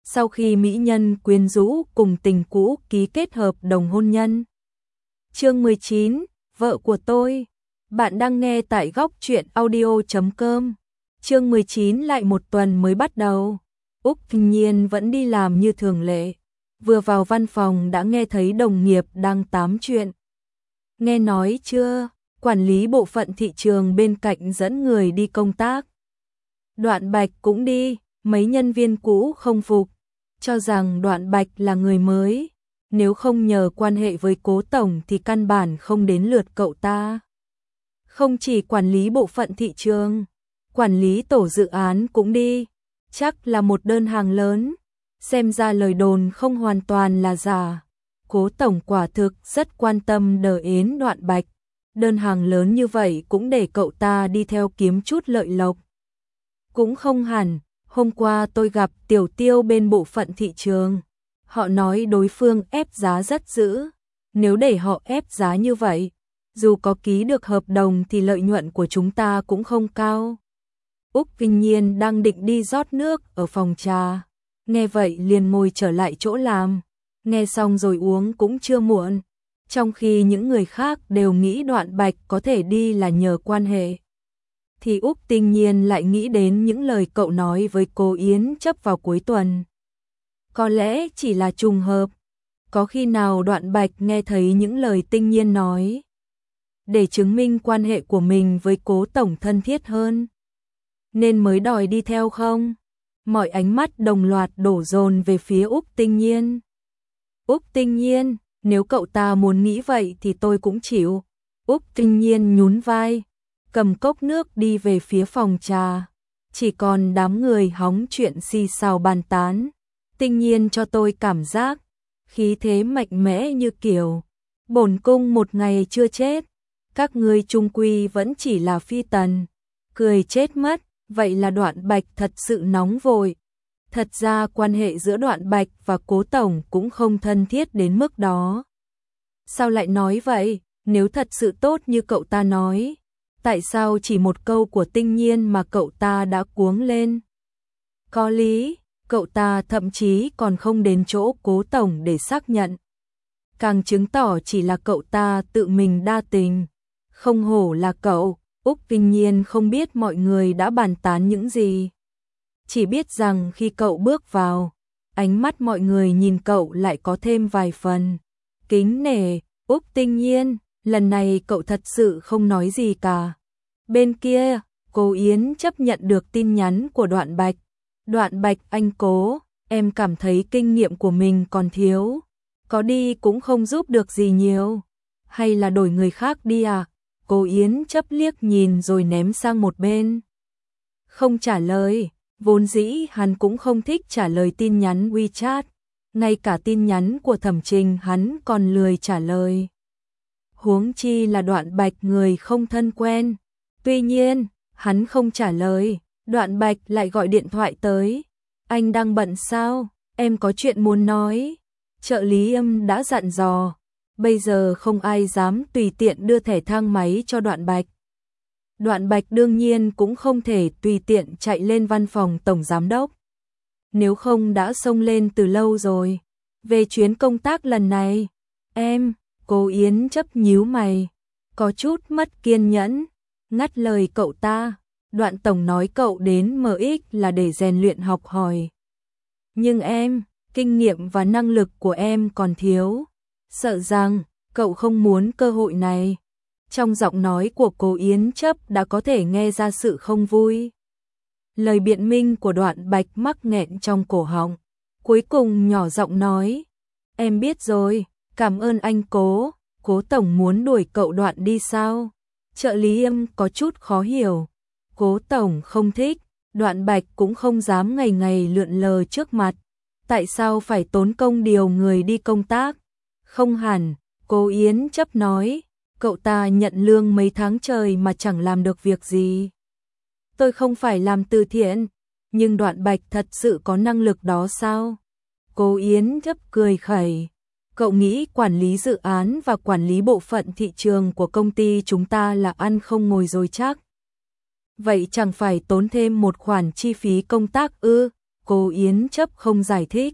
sau khi mỹ nhân quyến rũ cùng tình cũ ký kết hợp đồng hôn nhân. Chương 19, vợ của tôi. Bạn đang nghe tại góc truyện audio.com. Chương 19 lại một tuần mới bắt đầu. Úc Kinh Nhiên vẫn đi làm như thường lệ. Vừa vào văn phòng đã nghe thấy đồng nghiệp đang tám chuyện. Nghe nói chưa, quản lý bộ phận thị trường bên cạnh dẫn người đi công tác. Đoạn Bạch cũng đi, mấy nhân viên cũ không phục, cho rằng Đoạn Bạch là người mới. Nếu không nhờ quan hệ với Cố Tổng thì căn bản không đến lượt cậu ta. Không chỉ quản lý bộ phận thị trường, quản lý tổ dự án cũng đi, chắc là một đơn hàng lớn. Xem ra lời đồn không hoàn toàn là giả. Cố Tổng quả thực rất quan tâm đờ ến Đoạn Bạch. Đơn hàng lớn như vậy cũng để cậu ta đi theo kiếm chút lợi lộc. Cũng không hẳn, hôm qua tôi gặp Tiểu Tiêu bên bộ phận thị trường. Họ nói đối phương ép giá rất dữ. Nếu để họ ép giá như vậy, dù có ký được hợp đồng thì lợi nhuận của chúng ta cũng không cao. Úc Kinh Nhiên đang định đi rót nước ở phòng trà. Nghe vậy liền ngồi trở lại chỗ làm. Nghe xong rồi uống cũng chưa muộn. Trong khi những người khác đều nghĩ Đoạn Bạch có thể đi là nhờ quan hệ, thì Úc Kinh Nhiên lại nghĩ đến những lời cậu nói với cô Yến Chấp vào cuối tuần. Có lẽ chỉ là trùng hợp. Có khi nào Đoạn Bạch nghe thấy những lời Kinh Nhiên nói để chứng minh quan hệ của mình với Cố Tổng thân thiết hơn, nên mới đòi đi theo không? Mọi ánh mắt đồng loạt đổ dồn về phía Úc Kinh Nhiên. Úc Kinh Nhiên, nếu cậu ta muốn nghĩ vậy thì tôi cũng chịu. Úc Kinh Nhiên nhún vai, cầm cốc nước đi về phía phòng trà. Chỉ còn đám người hóng chuyện xì xào bàn tán. Kinh Nhiên cho tôi cảm giác khí thế mạnh mẽ như kiểu bổn cung một ngày chưa chết, các ngươi chung quy vẫn chỉ là phi tần. Cười chết mất. Vậy là Đoạn Bạch thật sự nóng vội. Thật ra quan hệ giữa Đoạn Bạch và Cố Tổng cũng không thân thiết đến mức đó. Sao lại nói vậy? Nếu thật sự tốt như cậu ta nói, tại sao chỉ một câu của Kinh Nhiên mà cậu ta đã cuống lên? Có lý, cậu ta thậm chí còn không đến chỗ Cố Tổng để xác nhận. Càng chứng tỏ chỉ là cậu ta tự mình đa tình. Không hổ là cậu. Úc Kinh Nhiên không biết mọi người đã bàn tán những gì. Chỉ biết rằng khi cậu bước vào, ánh mắt mọi người nhìn cậu lại có thêm vài phần kính nể. Úc Kinh Nhiên, lần này cậu thật sự không nói gì cả. Bên kia, cô Yến chấp nhận được tin nhắn của Đoạn Bạch. Đoạn Bạch anh Cố, em cảm thấy kinh nghiệm của mình còn thiếu. Có đi cũng không giúp được gì nhiều. Hay là đổi người khác đi à? Cô Yến Chấp liếc nhìn rồi ném sang một bên. Không trả lời, vốn dĩ hắn cũng không thích trả lời tin nhắn WeChat. Ngay cả tin nhắn của Thẩm Trình hắn còn lười trả lời. Huống chi là Đoạn Bạch người không thân quen. Tuy nhiên, hắn không trả lời, Đoạn Bạch lại gọi điện thoại tới. Anh đang bận sao? Em có chuyện muốn nói. Trợ lý Âm đã dặn dò. Bây giờ không ai dám tùy tiện đưa thẻ thang máy cho Đoạn Bạch. Đoạn Bạch đương nhiên cũng không thể tùy tiện chạy lên văn phòng tổng giám đốc. Nếu không đã xông lên từ lâu rồi. Về chuyến công tác lần này, cô Yến Chấp nhíu mày, có chút mất kiên nhẫn, ngắt lời cậu ta. Đoạn tổng nói cậu đến MX là để rèn luyện học hỏi. Nhưng kinh nghiệm và năng lực của em còn thiếu. Sợ rằng cậu không muốn cơ hội này. Trong giọng nói của cô Yến Chấp đã có thể nghe ra sự không vui. Lời biện minh của Đoạn Bạch mắc nghẹn trong cổ họng. Cuối cùng nhỏ giọng nói, em biết rồi, cảm ơn anh Cố. Cố Tổng muốn đuổi cậu Đoạn đi sao? Trợ lý Âm có chút khó hiểu. Cố Tổng không thích, Đoạn Bạch cũng không dám ngày ngày lượn lờ trước mặt. Tại sao phải tốn công điều người đi công tác? Không hẳn, cô Yến Chấp nói, cậu ta nhận lương mấy tháng trời mà chẳng làm được việc gì. Tôi không phải làm từ thiện, nhưng Đoạn Bạch thật sự có năng lực đó sao? Cô Yến Chấp cười khẩy, cậu nghĩ quản lý dự án và quản lý bộ phận thị trường của công ty chúng ta là ăn không ngồi rồi chắc. Vậy chẳng phải tốn thêm một khoản chi phí công tác ư? Cố Yến chấp không giải thích.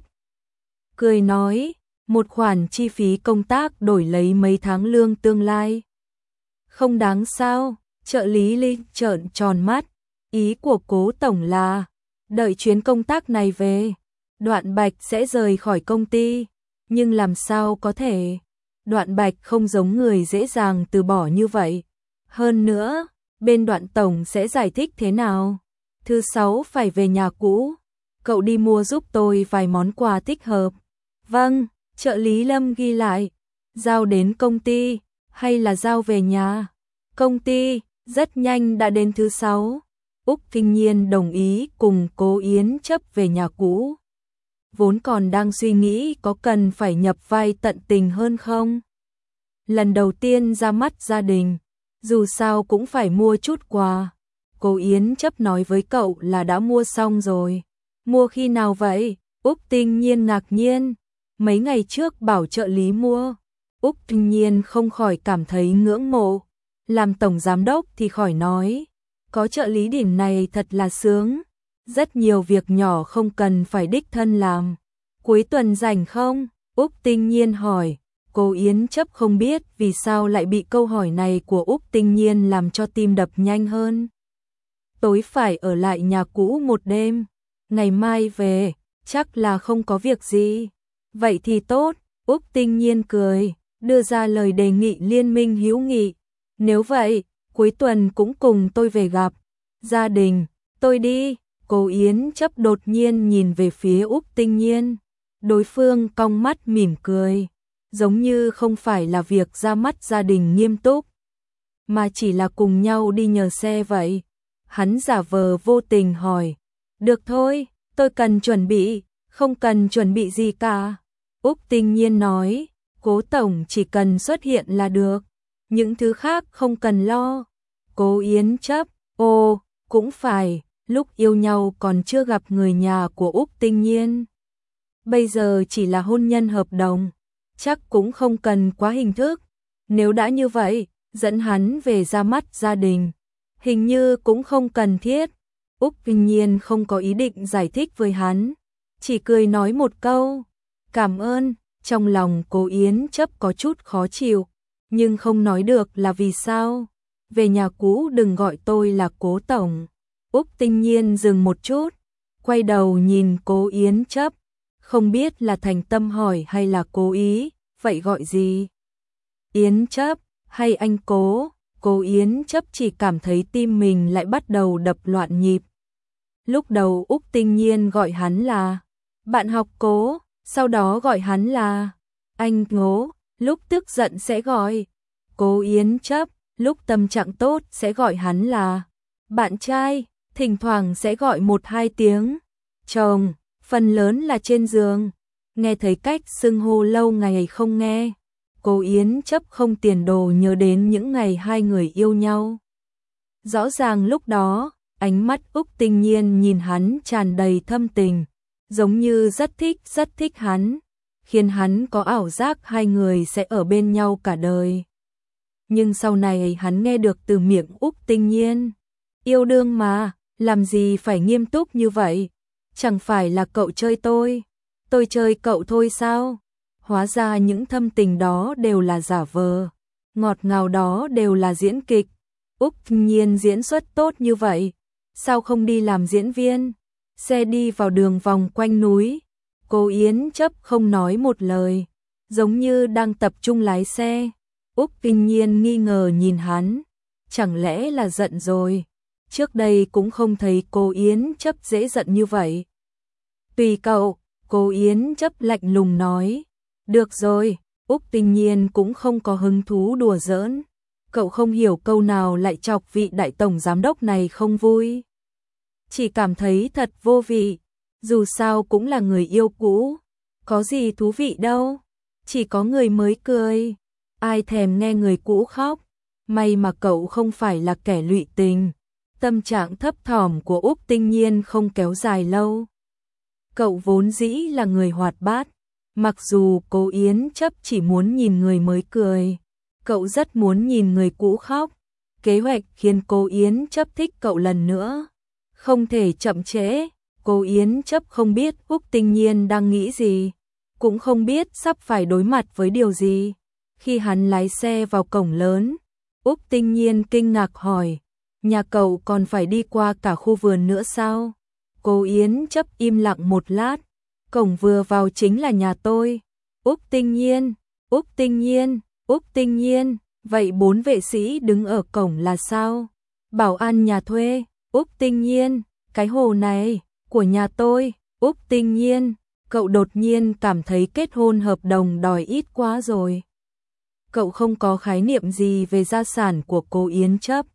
Cười nói, một khoản chi phí công tác đổi lấy mấy tháng lương tương lai. Không đáng sao, trợ lý Linh trợn tròn mắt, ý của Cố tổng là, đợi chuyến công tác này về, Đoạn Bạch sẽ rời khỏi công ty, nhưng làm sao có thể, Đoạn Bạch không giống người dễ dàng từ bỏ như vậy. Hơn nữa, bên Đoạn tổng sẽ giải thích thế nào? Thứ sáu phải về nhà cũ, cậu đi mua giúp tôi vài món quà thích hợp. Vâng, trợ lý Lâm ghi lại, giao đến công ty, hay là giao về nhà? Công ty, rất nhanh đã đến thứ sáu. Úc Kinh Nhiên đồng ý cùng Cố Yến chấp về nhà cũ. Vốn còn đang suy nghĩ có cần phải nhập vai tận tình hơn không? Lần đầu tiên ra mắt gia đình, dù sao cũng phải mua chút quà. Cố Yến chấp nói với cậu là đã mua xong rồi. Mua khi nào vậy? Úc Kinh Nhiên ngạc nhiên. Mấy ngày trước bảo trợ lý mua. Úc Kinh Nhiên không khỏi cảm thấy ngưỡng mộ. Làm tổng giám đốc thì khỏi nói. Có trợ lý điểm này thật là sướng. Rất nhiều việc nhỏ không cần phải đích thân làm. Cuối tuần rảnh không? Úc Kinh Nhiên hỏi. Cố Yến chấp không biết vì sao lại bị câu hỏi này của Úc Kinh Nhiên làm cho tim đập nhanh hơn. Tối phải ở lại nhà cũ một đêm. Ngày mai về, chắc là không có việc gì. Vậy thì tốt, Úc Kinh Nhiên cười, đưa ra lời đề nghị liên minh hữu nghị. Nếu vậy, cuối tuần cũng cùng tôi về gặp gia đình, tôi đi. Cố Yến chấp đột nhiên nhìn về phía Úc Kinh Nhiên. Đối phương cong mắt mỉm cười, giống như không phải là việc ra mắt gia đình nghiêm túc, mà chỉ là cùng nhau đi nhờ xe vậy. Hắn giả vờ vô tình hỏi, được thôi, tôi cần chuẩn bị, không cần chuẩn bị gì cả. Úc Kinh Nhiên nói, Cố tổng chỉ cần xuất hiện là được, những thứ khác không cần lo. Cố Yến chấp, ồ, cũng phải, lúc yêu nhau còn chưa gặp người nhà của Úc Kinh Nhiên. Bây giờ chỉ là hôn nhân hợp đồng, chắc cũng không cần quá hình thức. Nếu đã như vậy, dẫn hắn về ra mắt gia đình, hình như cũng không cần thiết. Úc Kinh Nhiên không có ý định giải thích với hắn, chỉ cười nói một câu, cảm ơn. Trong lòng Cố Yến chấp có chút khó chịu, nhưng không nói được là vì sao. Về nhà cũ đừng gọi tôi là Cố tổng. Úc Kinh Nhiên dừng một chút, quay đầu nhìn Cố Yến chấp, không biết là thành tâm hỏi hay là cố ý, vậy gọi gì? Yến chấp, hay anh Cố? Cố Yến chấp chỉ cảm thấy tim mình lại bắt đầu đập loạn nhịp. Lúc đầu Úc Kinh Nhiên gọi hắn là bạn học Cố, sau đó gọi hắn là anh Ngố, lúc tức giận sẽ gọi Cố Yến chấp, lúc tâm trạng tốt sẽ gọi hắn là bạn trai, thỉnh thoảng sẽ gọi 1-2 tiếng chồng, phần lớn là trên giường. Nghe thấy cách xưng hô lâu ngày không nghe, Cố Yến chấp không tiền đồ nhớ đến những ngày hai người yêu nhau. Rõ ràng lúc đó, ánh mắt Úc Kinh Nhiên nhìn hắn tràn đầy thâm tình, giống như rất thích hắn, khiến hắn có ảo giác hai người sẽ ở bên nhau cả đời. Nhưng sau này hắn nghe được từ miệng Úc Kinh Nhiên, yêu đương mà, làm gì phải nghiêm túc như vậy, chẳng phải là cậu chơi tôi chơi cậu thôi sao? Hóa ra những thâm tình đó đều là giả vờ, ngọt ngào đó đều là diễn kịch. Úc Kinh Nhiên diễn xuất tốt như vậy, sao không đi làm diễn viên? Xe đi vào đường vòng quanh núi, Cố Yến chấp không nói một lời, giống như đang tập trung lái xe. Úc Kinh Nhiên nghi ngờ nhìn hắn, chẳng lẽ là giận rồi? Trước đây cũng không thấy Cố Yến chấp dễ giận như vậy. Tùy cậu, Cố Yến chấp lạnh lùng nói. Được rồi, Úc Kinh Nhiên cũng không có hứng thú đùa giỡn. Cậu không hiểu câu nào lại chọc vị đại tổng giám đốc này không vui. Chỉ cảm thấy thật vô vị, dù sao cũng là người yêu cũ, có gì thú vị đâu, chỉ có người mới cười, ai thèm nghe người cũ khóc. May mà cậu không phải là kẻ lụy tình. Tâm trạng thấp thỏm của Úc Kinh Nhiên không kéo dài lâu. Cậu vốn dĩ là người hoạt bát, mặc dù Cố Yến chấp chỉ muốn nhìn người mới cười, cậu rất muốn nhìn người cũ khóc. Kế hoạch khiến Cố Yến chấp thích cậu lần nữa không thể chậm trễ. Cố Yến Chấp không biết Úc Tinh Nhiên đang nghĩ gì, cũng không biết sắp phải đối mặt với điều gì. Khi hắn lái xe vào cổng lớn, Úc Tinh Nhiên kinh ngạc hỏi, nhà cậu còn phải đi qua cả khu vườn nữa sao? Cố Yến Chấp im lặng một lát, cổng vừa vào chính là nhà tôi. Úc Tinh Nhiên, Úc Tinh Nhiên, Úc Tinh Nhiên, vậy 4 vệ sĩ đứng ở cổng là sao? Bảo an nhà thuê. Úc Tinh Nhiên, cái hồ này, của nhà tôi. Úc Tinh Nhiên, cậu đột nhiên cảm thấy kết hôn hợp đồng đòi ít quá rồi. Cậu không có khái niệm gì về gia sản của Cố Yến Chấp.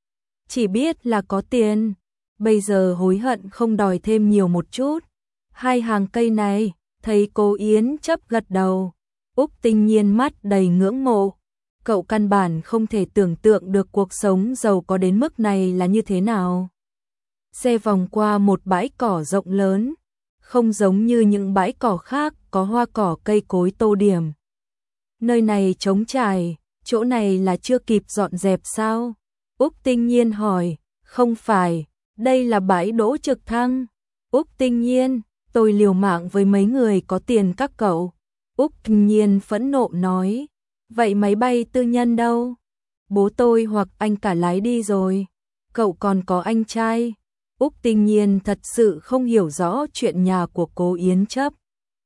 Chỉ biết là có tiền, bây giờ hối hận không đòi thêm nhiều một chút. 2 hàng cây này, thấy Cố Yến Chấp gật đầu. Úc Tinh Nhiên mắt đầy ngưỡng mộ. Cậu căn bản không thể tưởng tượng được cuộc sống giàu có đến mức này là như thế nào. Xe vòng qua một bãi cỏ rộng lớn, không giống như những bãi cỏ khác có hoa cỏ cây cối tô điểm. Nơi này trống trải, chỗ này là chưa kịp dọn dẹp sao? Úc Tinh Nhiên hỏi, không phải, đây là bãi đỗ trực thăng. Úc Tinh Nhiên, tôi liều mạng với mấy người có tiền các cậu. Úc Tinh Nhiên phẫn nộ nói, vậy máy bay tư nhân đâu? Bố tôi hoặc anh cả lái đi rồi. Cậu còn có anh trai. Úc Tinh Nhiên thật sự không hiểu rõ chuyện nhà của Cố Yến Chấp.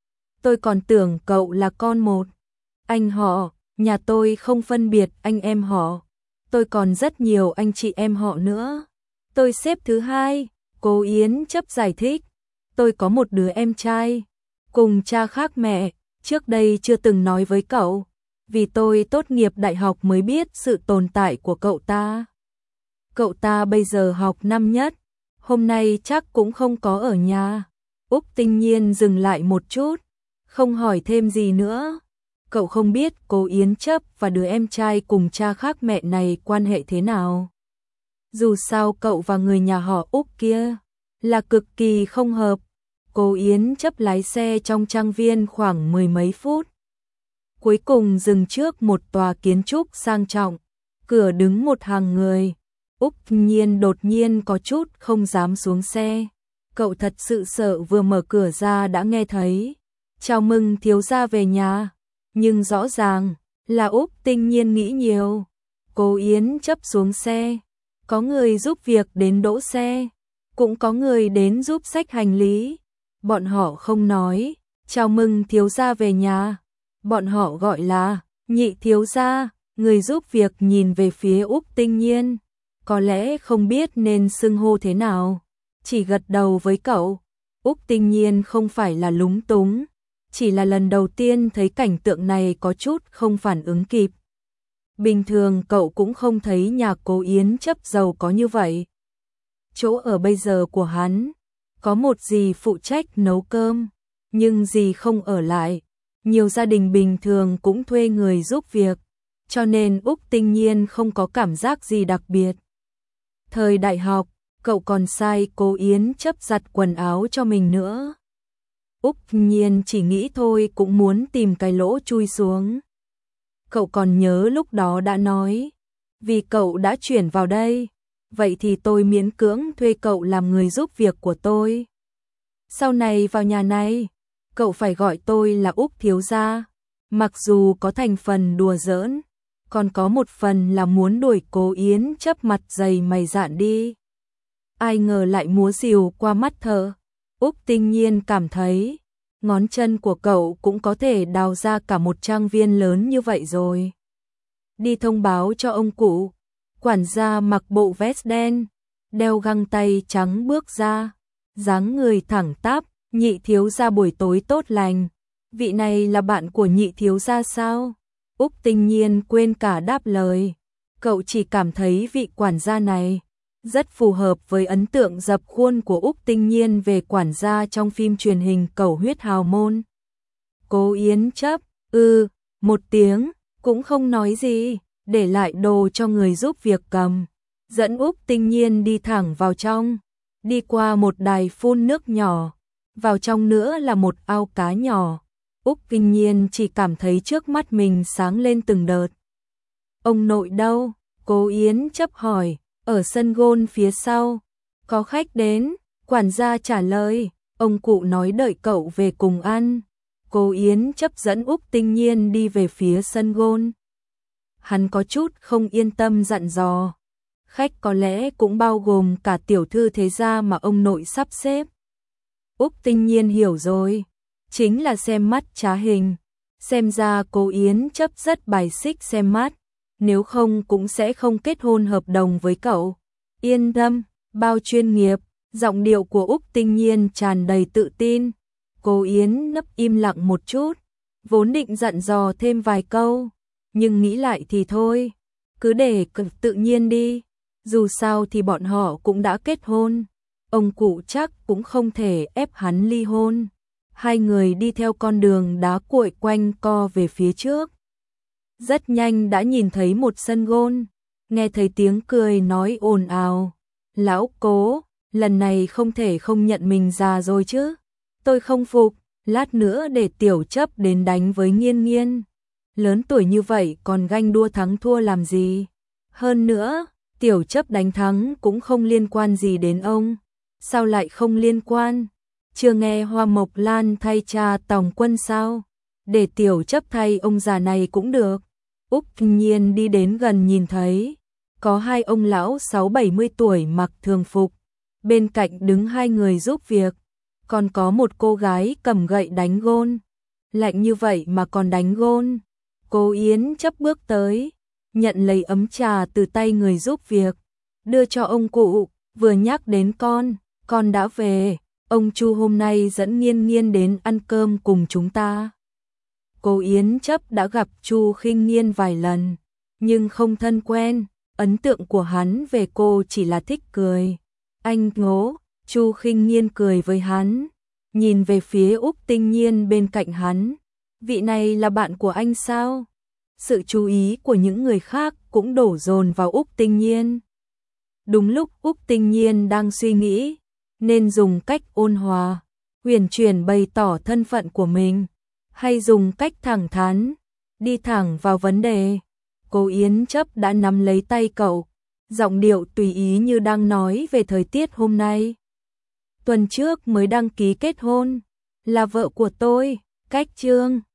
Tôi còn tưởng cậu là con một. Anh họ, nhà tôi không phân biệt anh em họ. Tôi còn rất nhiều anh chị em họ nữa. Tôi xếp thứ 2, Cố Yến Chấp giải thích. Tôi có một đứa em trai, cùng cha khác mẹ, trước đây chưa từng nói với cậu. Vì tôi tốt nghiệp đại học mới biết sự tồn tại của cậu ta. Cậu ta bây giờ học năm nhất, hôm nay chắc cũng không có ở nhà. Úc Tinh Nhiên dừng lại một chút, không hỏi thêm gì nữa. Cậu không biết Cố Yến Chấp và đứa em trai cùng cha khác mẹ này quan hệ thế nào. Dù sao cậu và người nhà họ Úc kia là cực kỳ không hợp. Cố Yến Chấp lái xe trong trang viên khoảng 10 mấy phút. Cuối cùng dừng trước một tòa kiến trúc sang trọng, cửa đứng một hàng người. Úc Nhiên đột nhiên có chút không dám xuống xe. Cậu thật sự sợ vừa mở cửa ra đã nghe thấy chào mừng thiếu gia về nhà. Nhưng rõ ràng là Úc Tinh Nhiên nghĩ nhiều. Cố Yến Chấp xuống xe, có người giúp việc đến đỗ xe, cũng có người đến giúp xách hành lý. Bọn họ không nói chào mừng thiếu gia về nhà, bọn họ gọi là nhị thiếu gia. Người giúp việc nhìn về phía Úc Tinh Nhiên, có lẽ không biết nên xưng hô thế nào, chỉ gật đầu với cậu. Úc Tinh Nhiên không phải là lúng túng, chỉ là lần đầu tiên thấy cảnh tượng này có chút không phản ứng kịp. Bình thường cậu cũng không thấy nhà Cố Yến Chấp giàu có như vậy. Chỗ ở bây giờ của hắn, có một dì phụ trách nấu cơm, nhưng dì không ở lại. Nhiều gia đình bình thường cũng thuê người giúp việc, cho nên Úc Tinh Nhiên không có cảm giác gì đặc biệt. Thời đại học, cậu còn sai Cố Yến Chấp giặt quần áo cho mình nữa. Úc Nhiên chỉ nghĩ thôi cũng muốn tìm cái lỗ chui xuống. Cậu còn nhớ lúc đó đã nói, vì cậu đã chuyển vào đây, vậy thì tôi miễn cưỡng thuê cậu làm người giúp việc của tôi. Sau này vào nhà này, cậu phải gọi tôi là Úc thiếu gia. Mặc dù có thành phần đùa giỡn, còn có một phần là muốn đuổi Cố Yến Chấp mặt dày mày dạn đi. Ai ngờ lại múa rìu qua mắt thợ. Úc Tinh Nhiên cảm thấy ngón chân của cậu cũng có thể đào ra cả một trang viên lớn như vậy rồi. Đi thông báo cho ông cụ. Quản gia mặc bộ vest đen, đeo găng tay trắng bước ra, dáng người thẳng tắp. Nhị thiếu gia buổi tối tốt lành. Vị này là bạn của nhị thiếu gia sao? Úc Tinh Nhiên quên cả đáp lời. Cậu chỉ cảm thấy vị quản gia này rất phù hợp với ấn tượng dập khuôn của Úc Tinh Nhiên về quản gia trong phim truyền hình Cầu Huyết Hào Môn. Cố Yến Chấp, một tiếng, cũng không nói gì, để lại đồ cho người giúp việc cầm. Dẫn Úc Tinh Nhiên đi thẳng vào trong, đi qua một đài phun nước nhỏ. Vào trong nữa là một ao cá nhỏ. Úc Tinh Nhiên chỉ cảm thấy trước mắt mình sáng lên từng đợt. Ông nội đâu? Cố Yến Chấp hỏi. Ở sân gôn phía sau. Có khách đến. Quản gia trả lời, ông cụ nói đợi cậu về cùng ăn. Cô Yến chấp dẫn Úc Tinh Nhiên đi về phía sân golf. Hắn có chút không yên tâm dặn dò. Khách có lẽ cũng bao gồm cả tiểu thư thế gia mà ông nội sắp xếp. Úc Tinh Nhiên hiểu rồi, chính là xem mắt trá hình. Xem ra cô Yến chấp rất bài xích xem mắt, nếu không cũng sẽ không kết hôn hợp đồng với cậu. Yên tâm, bao chuyên nghiệp, giọng điệu của Úc Tinh Nhiên tràn đầy tự tin. Cô Yến nấp im lặng một chút, vốn định dặn dò thêm vài câu, nhưng nghĩ lại thì thôi, cứ để tự nhiên đi, dù sao thì bọn họ cũng đã kết hôn, ông cụ chắc cũng không thể ép hắn ly hôn. Hai người đi theo con đường đá cuội quanh co về phía trước. Rất nhanh đã nhìn thấy một sân golf, nghe thấy tiếng cười nói ồn ào. Lão Cố, lần này không thể không nhận mình già rồi chứ. Tôi không phục, lát nữa để Tiểu Chấp đến đánh với Nghiên Nghiên. Lớn tuổi như vậy còn ganh đua thắng thua làm gì? Hơn nữa, Tiểu Chấp đánh thắng cũng không liên quan gì đến ông. Sao lại không liên quan? Chưa nghe Hoa Mộc Lan thay cha Tòng Quân sao? Để Tiểu Chấp thay ông già này cũng được. Úc Kinh Nhiên đi đến gần nhìn thấy, có hai ông lão 60-70 tuổi mặc thường phục, bên cạnh đứng hai người giúp việc, còn có một cô gái cầm gậy đánh gôn. Lạnh như vậy mà còn đánh gôn. Cô Yến chấp bước tới, nhận lấy ấm trà từ tay người giúp việc, đưa cho ông cụ, vừa nhắc đến con đã về, ông Chu hôm nay dẫn Nghiên Nghiên đến ăn cơm cùng chúng ta. Cô Yến chấp đã gặp Chu Khinh Nghiên vài lần, nhưng không thân quen, ấn tượng của hắn về cô chỉ là thích cười. Anh ngố, Chu Khinh Nghiên cười với hắn, nhìn về phía Úc Tinh Nhiên bên cạnh hắn. Vị này là bạn của anh sao? Sự chú ý của những người khác cũng đổ dồn vào Úc Tinh Nhiên. Đúng lúc Úc Tinh Nhiên đang suy nghĩ, nên dùng cách ôn hòa, huyền chuyển bày tỏ thân phận của mình, hay dùng cách thẳng thắn, đi thẳng vào vấn đề. Cô Yến chấp đã nắm lấy tay cậu, giọng điệu tùy ý như đang nói về thời tiết hôm nay. Tuần trước mới đăng ký kết hôn, là vợ của tôi, cách chương